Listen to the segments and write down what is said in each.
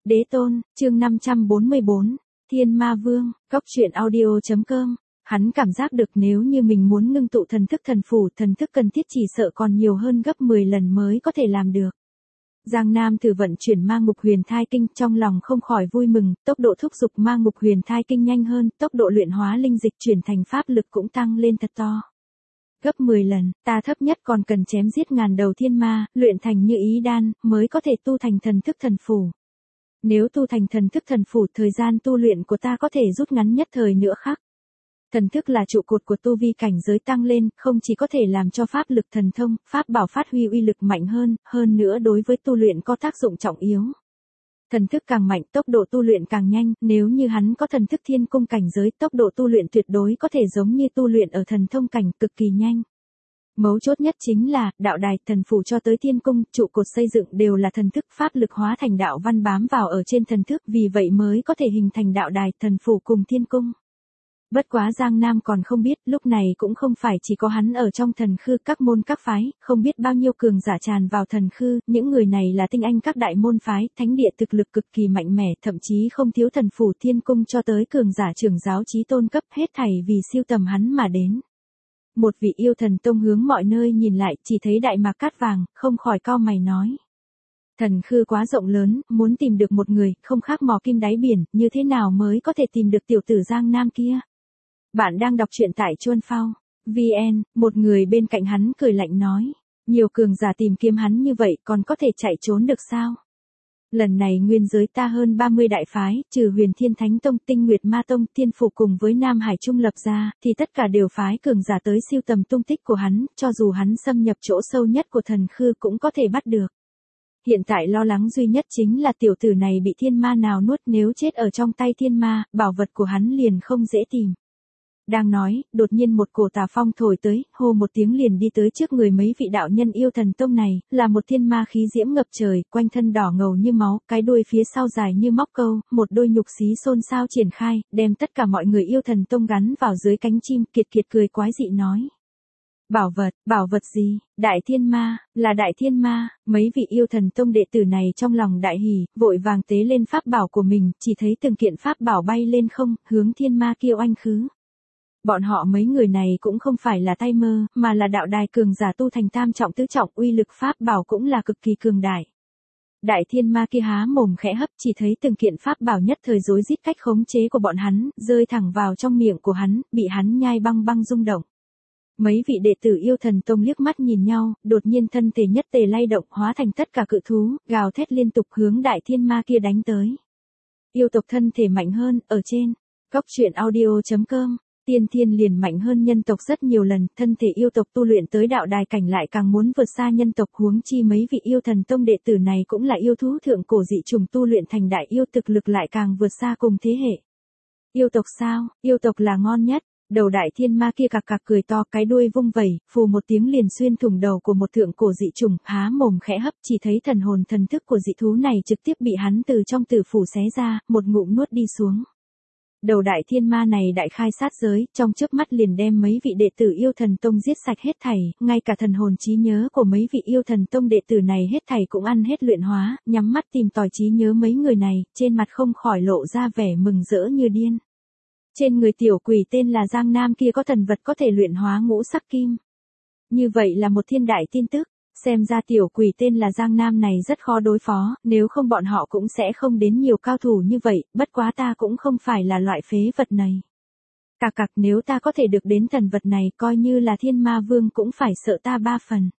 Đế tôn, chương 544, Thiên Ma Vương, Cốc truyện audio.com. Hắn cảm giác được nếu như mình muốn ngưng tụ thần thức thần phủ, thần thức cần thiết chỉ sợ còn nhiều hơn gấp 10 lần mới có thể làm được. Giang Nam thử vận chuyển ma ngục huyền thai kinh, trong lòng không khỏi vui mừng, tốc độ thúc dục ma ngục huyền thai kinh nhanh hơn, tốc độ luyện hóa linh dịch chuyển thành pháp lực cũng tăng lên thật to. Gấp 10 lần, ta thấp nhất còn cần chém giết ngàn đầu thiên ma, luyện thành như ý đan, mới có thể tu thành thần thức thần phủ. Nếu tu thành thần thức thần phủ, thời gian tu luyện của ta có thể rút ngắn nhất thời nữa khác. Thần thức là trụ cột của tu vi cảnh giới tăng lên, không chỉ có thể làm cho pháp lực thần thông, pháp bảo phát huy uy lực mạnh hơn nữa đối với tu luyện có tác dụng trọng yếu. Thần thức càng mạnh, tốc độ tu luyện càng nhanh, nếu như hắn có thần thức thiên cung cảnh giới, tốc độ tu luyện tuyệt đối có thể giống như tu luyện ở thần thông cảnh, cực kỳ nhanh. Mấu chốt nhất chính là, đạo đài, thần phủ cho tới thiên cung, trụ cột xây dựng đều là thần thức, pháp lực hóa thành đạo văn bám vào ở trên thần thức, vì vậy mới có thể hình thành đạo đài, thần phủ cùng thiên cung. Bất quá Giang Nam còn không biết, lúc này cũng không phải chỉ có hắn ở trong thần khư, các môn các phái, không biết bao nhiêu cường giả tràn vào thần khư, những người này là tinh anh các đại môn phái, thánh địa thực lực cực kỳ mạnh mẽ, thậm chí không thiếu thần phủ thiên cung cho tới cường giả trưởng giáo chí tôn cấp, hết thảy vì siêu tầm hắn mà đến. Một vị yêu thần tông hướng mọi nơi nhìn lại, chỉ thấy đại mạc cát vàng, không khỏi cau mày nói. Thần khư quá rộng lớn, muốn tìm được một người, không khác mò kim đáy biển, như thế nào mới có thể tìm được tiểu tử Giang Nam kia? Bạn đang đọc truyện tại Chuân Phao VN, một người bên cạnh hắn cười lạnh nói. Nhiều cường giả tìm kiếm hắn như vậy còn có thể chạy trốn được sao? Lần này nguyên giới ta hơn 30 đại phái, trừ Huyền Thiên Thánh Tông, Tinh Nguyệt Ma Tông, Tiên Phủ cùng với Nam Hải Trung lập ra, thì tất cả đều phái cường giả tới siêu tầm tung tích của hắn, cho dù hắn xâm nhập chỗ sâu nhất của thần khư cũng có thể bắt được. Hiện tại lo lắng duy nhất chính là tiểu tử này bị thiên ma nào nuốt, nếu chết ở trong tay thiên ma, bảo vật của hắn liền không dễ tìm. Đang nói, đột nhiên một cổ tà phong thổi tới, hô một tiếng liền đi tới trước người mấy vị đạo nhân yêu thần tông này, là một thiên ma khí diễm ngập trời, quanh thân đỏ ngầu như máu, cái đuôi phía sau dài như móc câu, một đôi nhục xí xôn xao triển khai, đem tất cả mọi người yêu thần tông gắn vào dưới cánh chim, kiệt kiệt cười quái dị nói. Bảo vật gì? Đại thiên ma, là đại thiên ma, mấy vị yêu thần tông đệ tử này trong lòng đại hỉ, vội vàng tế lên pháp bảo của mình, chỉ thấy từng kiện pháp bảo bay lên không, hướng thiên ma kia oanh khứ. Bọn họ mấy người này cũng không phải là tay mơ, mà là đạo đài cường giả tu thành tam trọng tứ trọng, uy lực pháp bảo cũng là cực kỳ cường đại. Đại thiên ma kia há mồm khẽ hấp, chỉ thấy từng kiện pháp bảo nhất thời rối rít cách khống chế của bọn hắn, rơi thẳng vào trong miệng của hắn, bị hắn nhai băng băng rung động. Mấy vị đệ tử yêu thần tông liếc mắt nhìn nhau, đột nhiên thân thể nhất tề lay động, hóa thành tất cả cự thú, gào thét liên tục hướng đại thiên ma kia đánh tới. Yêu tộc thân thể mạnh hơn, ở trên Cốc truyện audio.com. Tiên thiên liền mạnh hơn nhân tộc rất nhiều lần, thân thể yêu tộc tu luyện tới đạo đài cảnh lại càng muốn vượt xa nhân tộc, huống chi mấy vị yêu thần tông đệ tử này cũng là yêu thú thượng cổ dị trùng tu luyện thành đại yêu, thực lực lại càng vượt xa cùng thế hệ. Yêu tộc sao? Yêu tộc là ngon nhất. Đầu đại thiên ma kia cặc cặc cười to, cái đuôi vung vẩy, phù một tiếng liền xuyên thủng đầu của một thượng cổ dị trùng, há mồm khẽ hấp, chỉ thấy thần hồn thần thức của dị thú này trực tiếp bị hắn từ trong tử phủ xé ra, một ngụm nuốt đi xuống. Đầu đại thiên ma này đại khai sát giới, trong chớp mắt liền đem mấy vị đệ tử yêu thần tông giết sạch hết thảy, ngay cả thần hồn trí nhớ của mấy vị yêu thần tông đệ tử này hết thảy cũng ăn hết luyện hóa, nhắm mắt tìm tòi trí nhớ mấy người này, trên mặt không khỏi lộ ra vẻ mừng rỡ như điên. Trên người tiểu quỷ tên là Giang Nam kia có thần vật có thể luyện hóa ngũ sắc kim. Như vậy là một thiên đại tin tức, xem ra tiểu quỷ tên là Giang Nam này rất khó đối phó, nếu không bọn họ cũng sẽ không đến nhiều cao thủ như vậy, bất quá ta cũng không phải là loại phế vật này. Cặc nếu ta có thể được đến thần vật này coi như là thiên ma vương cũng phải sợ ta 3 phần.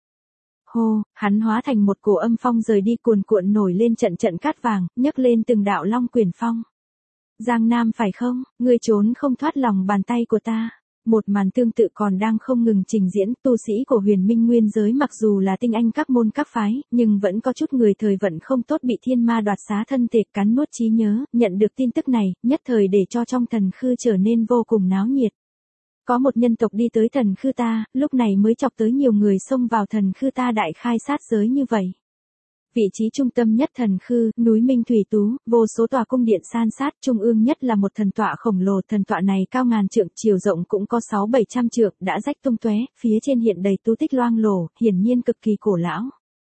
Hô, hắn hóa thành một cổ âm phong rời đi, cuồn cuộn nổi lên trận trận cát vàng, nhấc lên từng đạo long quyền phong. Giang Nam phải không, ngươi trốn không thoát lòng bàn tay của ta. Một màn tương tự còn đang không ngừng trình diễn, tu sĩ của Huyền Minh nguyên giới mặc dù là tinh anh các môn các phái, nhưng vẫn có chút người thời vận không tốt bị thiên ma đoạt xá thân thể, cắn nuốt trí nhớ, nhận được tin tức này, nhất thời để cho trong thần khư trở nên vô cùng náo nhiệt. Có một nhân tộc đi tới thần khư ta, lúc này mới chọc tới nhiều người xông vào thần khư ta đại khai sát giới như vậy. Vị trí trung tâm nhất thần khư, núi Minh Thủy Tú, vô số tòa cung điện san sát, trung ương nhất là một thần tọa khổng lồ, thần tọa này cao ngàn trượng, chiều rộng cũng có 600-700 trượng, đã rách tung tóe, phía trên hiện đầy tu tích loang lổ, hiển nhiên cực kỳ cổ lão.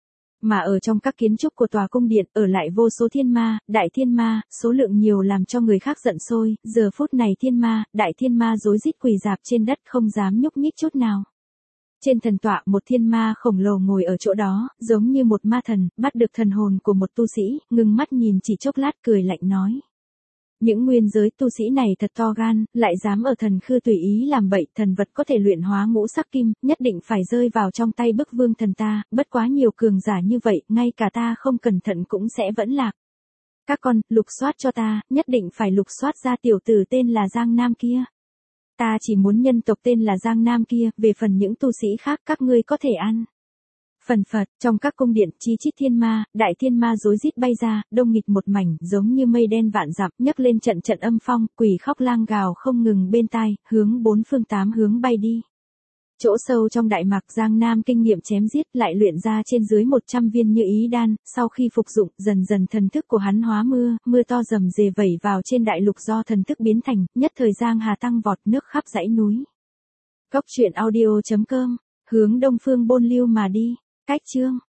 Mà ở trong các kiến trúc của tòa cung điện, ở lại vô số thiên ma, đại thiên ma, số lượng nhiều làm cho người khác giận sôi, giờ phút này thiên ma, đại thiên ma rối rít quỳ rạp trên đất không dám nhúc nhích chút nào. Trên thần tọa một thiên ma khổng lồ ngồi ở chỗ đó, giống như một ma thần, bắt được thần hồn của một tu sĩ, ngưng mắt nhìn chỉ chốc lát cười lạnh nói. Những nguyên giới tu sĩ này thật to gan, lại dám ở thần khư tùy ý làm bậy, thần vật có thể luyện hóa ngũ sắc kim, nhất định phải rơi vào trong tay bức vương thần ta, bất quá nhiều cường giả như vậy, ngay cả ta không cẩn thận cũng sẽ vẫn lạc. Các con, lục soát cho ta, nhất định phải lục soát ra tiểu tử tên là Giang Nam kia. Ta chỉ muốn nhân tộc tên là Giang Nam kia, về phần những tu sĩ khác các ngươi có thể ăn. Phần phật, trong các cung điện, chi chít thiên ma, đại thiên ma rối rít bay ra, đông nghịt một mảnh, giống như mây đen vạn dặm, nhấc lên trận trận âm phong, quỷ khóc lang gào không ngừng bên tai, hướng bốn phương tám hướng bay đi. Chỗ sâu trong đại mạc Giang Nam kinh nghiệm chém giết lại luyện ra trên dưới 100 viên như ý đan, sau khi phục dụng, dần dần thần thức của hắn hóa mưa, mưa to rầm rề vẩy vào trên đại lục do thần thức biến thành, nhất thời Giang Hà tăng vọt nước khắp dãy núi. Góc truyện audio.com, hướng đông phương bôn lưu mà đi, cách chương